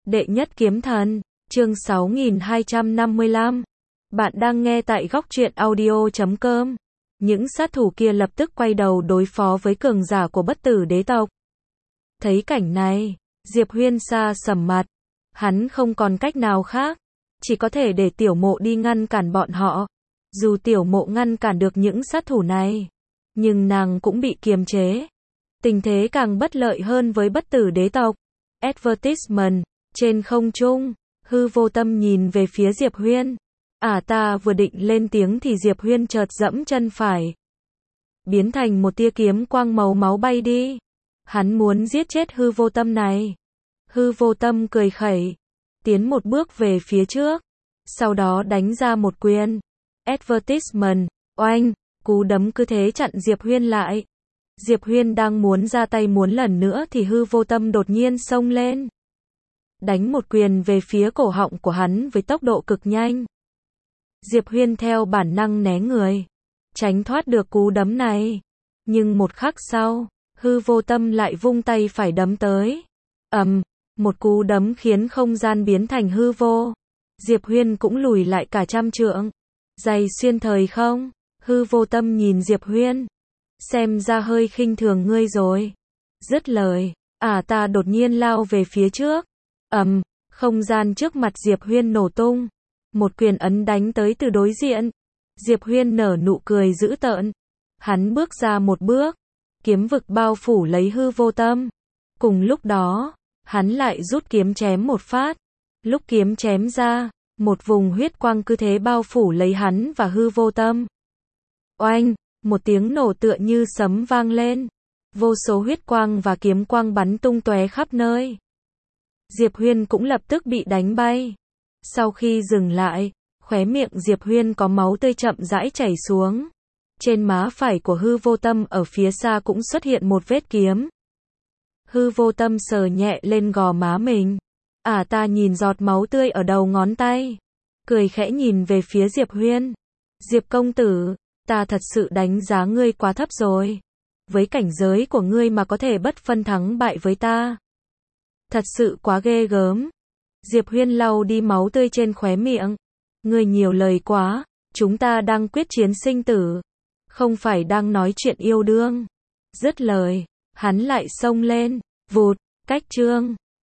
Đệ nhất kiếm thần, chương 6255. Bạn đang nghe tại góc truyện audio.com. Những sát thủ kia lập tức quay đầu đối phó với cường giả của bất tử đế tộc. Thấy cảnh này, Diệp Huyên xa sầm mặt. Hắn không còn cách nào khác, chỉ có thể để Tiểu Mộ đi ngăn cản bọn họ. Dù Tiểu Mộ ngăn cản được những sát thủ này, nhưng nàng cũng bị kiềm chế. Tình thế càng bất lợi hơn với bất tử đế tộc. Advertisement, trên không trung, Hư Vô Tâm nhìn về phía Diệp Huyên. Ta vừa định lên tiếng thì Diệp Huyên chợt giẫm chân phải, biến thành một tia kiếm quang màu máu bay đi. Hắn muốn giết chết Hư Vô Tâm này. Hư Vô Tâm cười khẩy, tiến một bước về phía trước, sau đó đánh ra một quyền. Advertisement, oanh, cú đấm cứ thế chặn Diệp Huyên lại. Diệp Huyên đang muốn ra tay muốn lần nữa thì Hư Vô Tâm đột nhiên xông lên, đánh một quyền về phía cổ họng của hắn với tốc độ cực nhanh. Diệp Huyên theo bản năng né người, tránh thoát được cú đấm này. Nhưng một khắc sau, Hư Vô Tâm lại vung tay phải đấm tới. Một cú đấm khiến không gian biến thành hư vô. Diệp Huyên cũng lùi lại cả trăm trượng. Giày xuyên thời không? Hư Vô Tâm nhìn Diệp Huyên, xem ra hơi khinh thường ngươi rồi. Dứt lời, ta đột nhiên lao về phía trước. Không gian trước mặt Diệp Huyên nổ tung. Một quyền ấn đánh tới từ đối diện. Diệp Huyên nở nụ cười dữ tợn. Hắn bước ra một bước, kiếm vực bao phủ lấy Hư Vô Tâm. Cùng lúc đó, hắn lại rút kiếm chém một phát. Lúc kiếm chém ra, một vùng huyết quang cứ thế bao phủ lấy hắn và Hư Vô Tâm. Oanh, một tiếng nổ tựa như sấm vang lên. Vô số huyết quang và kiếm quang bắn tung tóe khắp nơi. Diệp Huyên cũng lập tức bị đánh bay. Sau khi dừng lại, khóe miệng Diệp Huyên có máu tươi chậm rãi chảy xuống. Trên má phải của Hư Vô Tâm ở phía xa cũng xuất hiện một vết kiếm. Hư Vô Tâm sờ nhẹ lên gò má mình. Ta nhìn giọt máu tươi ở đầu ngón tay, cười khẽ nhìn về phía Diệp Huyên. Diệp công tử, ta thật sự đánh giá ngươi quá thấp rồi. Với cảnh giới của ngươi mà có thể bất phân thắng bại với ta, thật sự quá ghê gớm. Diệp Huyên lau đi máu tươi trên khóe miệng. Ngươi nhiều lời quá, chúng ta đang quyết chiến sinh tử, không phải đang nói chuyện yêu đương. Dứt lời, hắn lại xông lên, vụt, cách chương.